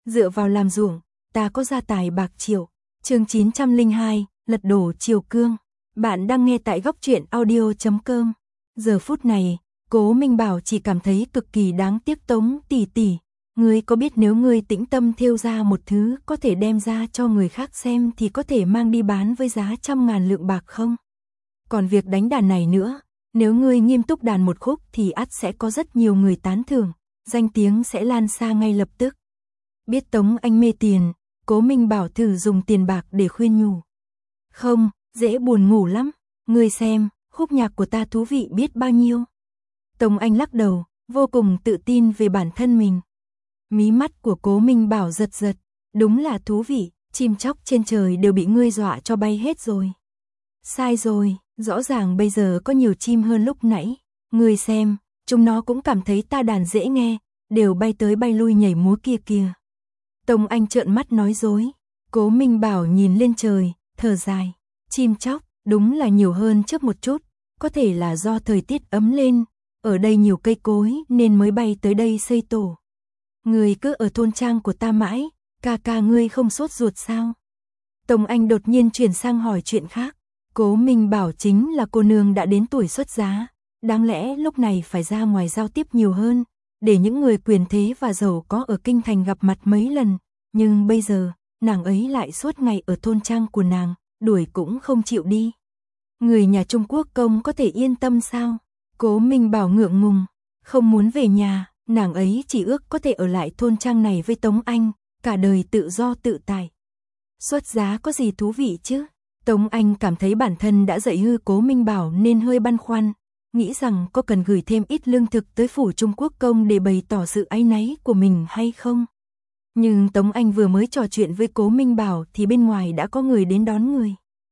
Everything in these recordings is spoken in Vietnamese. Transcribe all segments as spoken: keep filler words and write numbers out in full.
dựa vào làm ruộng, ta có gia tài bạc triệu. Chương chín trăm lẻ hai, lật đổ triều cương. Bạn đang nghe tại góc truyện audio chấm com. Giờ phút này, Cố Minh Bảo chỉ cảm thấy cực kỳ đáng tiếc. Tống tỷ tỷ, ngươi có biết nếu ngươi tĩnh tâm thêu ra một thứ có thể đem ra cho người khác xem thì có thể mang đi bán với giá trăm ngàn lượng bạc không? Còn việc đánh đàn này nữa, nếu ngươi nghiêm túc đàn một khúc thì ắt sẽ có rất nhiều người tán thưởng, danh tiếng sẽ lan xa ngay lập tức. Biết Tống Anh mê tiền, Cố Minh Bảo thử dùng tiền bạc để khuyên nhủ. Không, dễ buồn ngủ lắm, ngươi xem, khúc nhạc của ta thú vị biết bao nhiêu. Tống Anh lắc đầu, vô cùng tự tin về bản thân mình. Mí mắt của Cố Minh Bảo giật giật, đúng là thú vị, chim chóc trên trời đều bị ngươi dọa cho bay hết rồi. Sai rồi, rõ ràng bây giờ có nhiều chim hơn lúc nãy, ngươi xem, chúng nó cũng cảm thấy ta đàn dễ nghe, đều bay tới bay lui nhảy múa kia kìa. Tống Anh trợn mắt nói dối. Cố Minh Bảo nhìn lên trời, thở dài, chim chóc, đúng là nhiều hơn trước một chút, có thể là do thời tiết ấm lên, ở đây nhiều cây cối nên mới bay tới đây xây tổ. Ngươi cứ ở thôn trang của ta mãi, ca ca ngươi không sốt ruột sao? Tống Anh đột nhiên chuyển sang hỏi chuyện khác. Cố Minh Bảo chính là cô nương đã đến tuổi xuất giá, đáng lẽ lúc này phải ra ngoài giao tiếp nhiều hơn, để những người quyền thế và giàu có ở kinh thành gặp mặt mấy lần, nhưng bây giờ, nàng ấy lại suốt ngày ở thôn trang của nàng, đuổi cũng không chịu đi. Người nhà Trung Quốc công có thể yên tâm sao? Cố Minh Bảo ngượng ngùng, không muốn về nhà, nàng ấy chỉ ước có thể ở lại thôn trang này với Tống Anh, cả đời tự do tự tại. Xuất giá có gì thú vị chứ? Tống Anh cảm thấy bản thân đã dạy hư Cố Minh Bảo nên hơi băn khoăn, nghĩ rằng có cần gửi thêm ít lương thực tới phủ Trung Quốc công để bày tỏ sự áy náy của mình hay không. Nhưng Tống Anh vừa mới trò chuyện với Cố Minh Bảo thì bên ngoài đã có người đến đón người.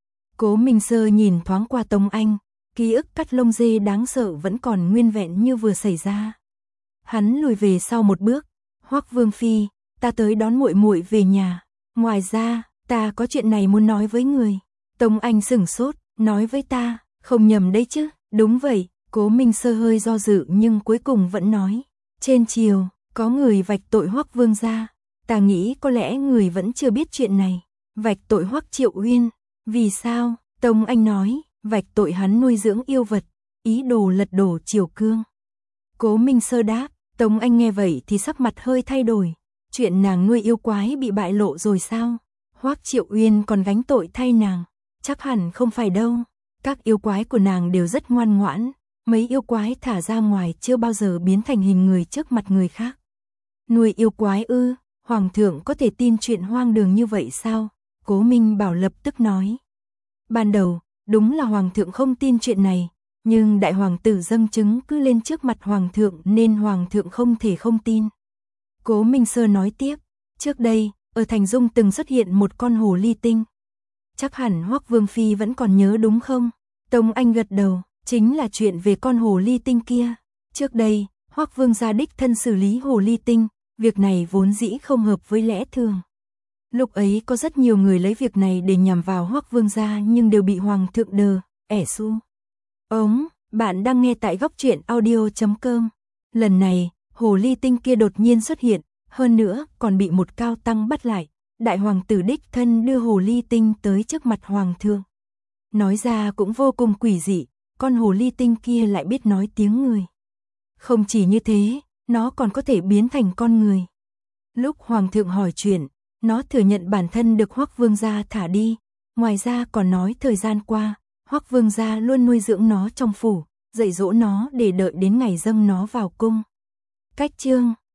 Cố Minh Sơ nhìn thoáng qua Tống Anh, ký ức cắt lông dê đáng sợ vẫn còn nguyên vẹn như vừa xảy ra. Hắn lùi về sau một bước, Hoắc Vương phi, ta tới đón muội muội về nhà, ngoài ra, ta có chuyện này muốn nói với người. Tống Anh sửng sốt, nói với ta, không nhầm đấy chứ? Đúng vậy, Cố Minh Sơ hơi do dự nhưng cuối cùng vẫn nói. Trên triều, có người vạch tội Hoắc Vương gia, ta nghĩ có lẽ người vẫn chưa biết chuyện này. Vạch tội Hoắc Triệu Uyên, vì sao? Tống Anh nói, vạch tội hắn nuôi dưỡng yêu vật, ý đồ lật đổ triều cương. Cố Minh Sơ đáp, Tống Anh nghe vậy thì sắc mặt hơi thay đổi. Chuyện nàng nuôi yêu quái bị bại lộ rồi sao? Hoắc Triệu Uyên còn gánh tội thay nàng. Chắc hẳn không phải đâu, các yêu quái của nàng đều rất ngoan ngoãn, mấy yêu quái thả ra ngoài chưa bao giờ biến thành hình người trước mặt người khác. Nuôi yêu quái ư, hoàng thượng có thể tin chuyện hoang đường như vậy sao? Cố Minh Bảo lập tức nói. Ban đầu, đúng là hoàng thượng không tin chuyện này, nhưng đại hoàng tử dâng chứng cứ lên trước mặt hoàng thượng nên hoàng thượng không thể không tin. Cố Minh Sơ nói tiếp, trước đây, ở Thành Dung từng xuất hiện một con hồ ly tinh. Chắc hẳn Hoắc Vương phi vẫn còn nhớ đúng không? Tống Anh gật đầu, chính là chuyện về con hồ ly tinh kia. Trước đây, Hoắc Vương gia đích thân xử lý hồ ly tinh, việc này vốn dĩ không hợp với lẽ thường. Lúc ấy có rất nhiều người lấy việc này để nhằm vào Hoắc Vương gia nhưng đều bị hoàng thượng đờ, ẻ su. Ống, bạn đang nghe tại góc truyện audio chấm com. Lần này, hồ ly tinh kia đột nhiên xuất hiện, hơn nữa còn bị một cao tăng bắt lại. Đại hoàng tử đích thân đưa hồ ly tinh tới trước mặt hoàng thượng. Nói ra cũng vô cùng quỷ dị, con hồ ly tinh kia lại biết nói tiếng người. Không chỉ như thế, nó còn có thể biến thành con người. Lúc hoàng thượng hỏi chuyện, nó thừa nhận bản thân được Hoắc Vương gia thả đi, ngoài ra còn nói thời gian qua, Hoắc Vương gia luôn nuôi dưỡng nó trong phủ, dạy dỗ nó để đợi đến ngày dâng nó vào cung. Cách chương